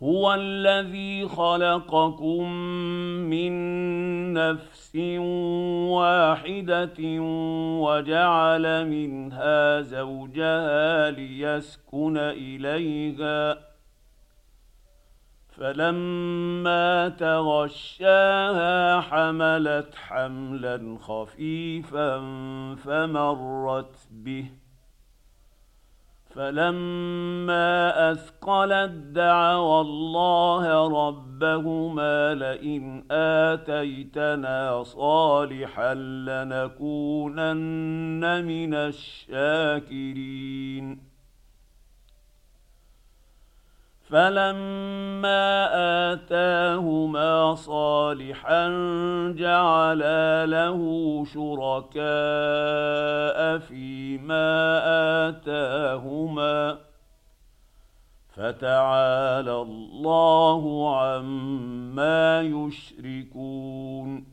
هو الذي خلقكم من نفس واحدة وجعل منها زوجها ليسكن إليها فلما تغشاها حملت حملا خفيفا فمرت به فلما أثقلت دعوا الله ربهما لئن آتيتنا صالحا لنكونن من الشاكرين فلما آتاهما صالحا جعلا له شركاء فيما آتاهما فتعالى الله عما يشركون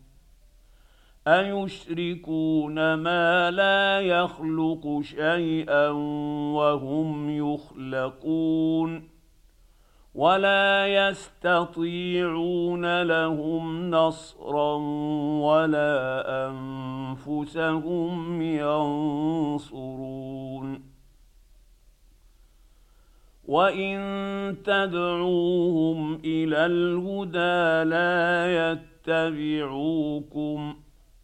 أيشركون ما لا يخلق شيئا وهم يخلقون ولا يستطيعون لهم نصرا ولا أنفسهم ينصرون وإن تدعوهم إلى الهدى لا يتبعوكم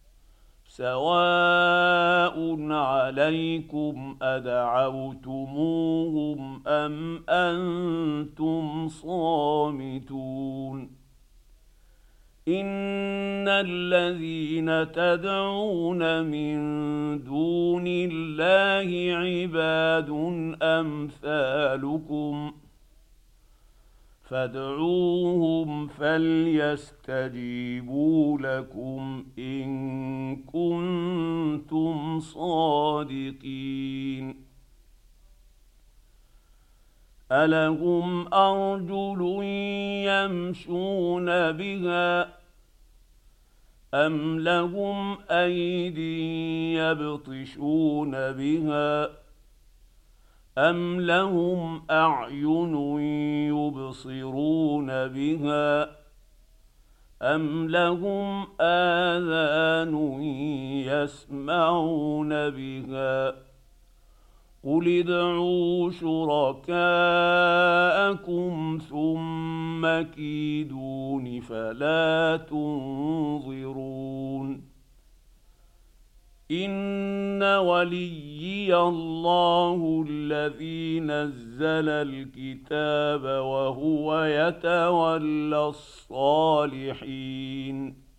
سواء عليكم أدعوتموهم أم أنتم صامتون إن الذين تدعون من دون الله عباد أمثالكم فادعوهم فليستجيبوا لكم إن كنتم صادقين ألهم أرجل يمشون بها أم لهم أيدي يبطشون بها أم لهم أعين يبصرون بها أم لهم آذان يسمعون بها قل ادعوا شركاءكم ثم كيدون فلا تنظرون إن وليي الله الذي نزل الكتاب وهو يتولى الصالحين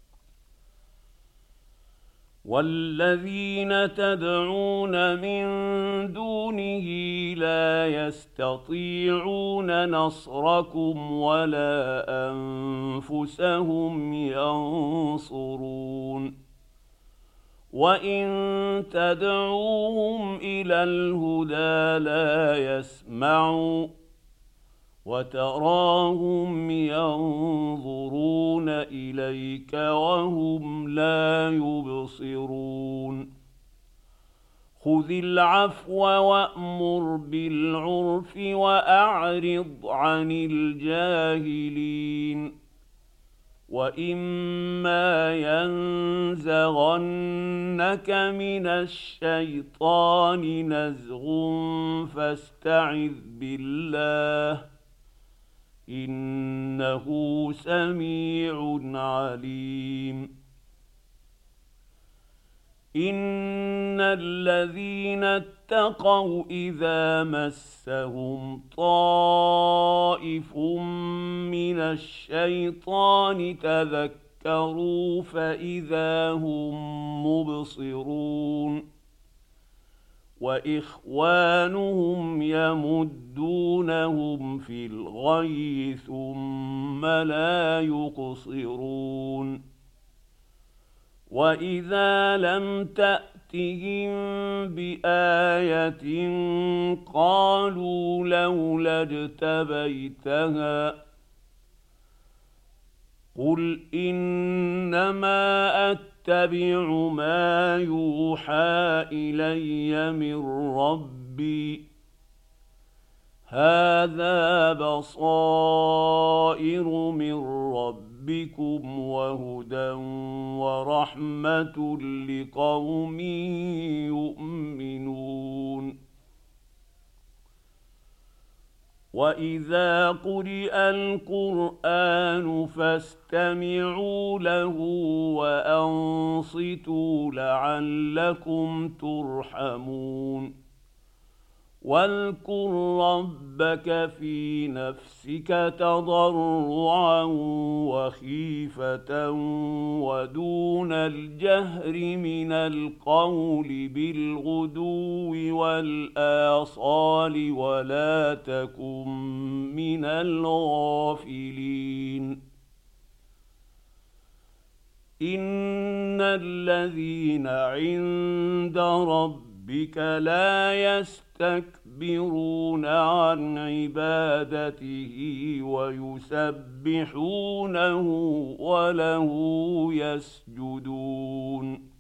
والذين تدعون من دونه لا يستطيعون نصركم ولا أنفسهم ينصرون وإن تدعوهم إلى الهدى لا يسمعوا وتراهم ينظرون إليك وهم لا يبصرون خذ العفو وأمر بالعرف وأعرض عن الجاهلين وإما ينزغنك من الشيطان نزغ فاستعذ بالله إنه سميع عليم إن الذين اتقوا إذا مسهم طائف من الشيطان تذكروا فإذا هم مبصرون وإخوانهم يمدونهم في الغي ثم لا يقصرون وإذا لم تأتهم بآية قالوا لولا اجتبيتها قل إنما أتبع ما يوحى إلي من ربي هذا بصائر من ربكم وهدى ورحمة لقوم يؤمنون. وإذا قرئ القرآن فاستمعوا له وأنصتوا لعلكم ترحمون. واذكر ربك في نفسك تضرعا وخيفة ودون الجهر من القول بالغدو والآصال ولا تكن من الغافلين. إن الذين عند ربك لا يستكبرون عن عبادته ويسبحونه وله يسجدون.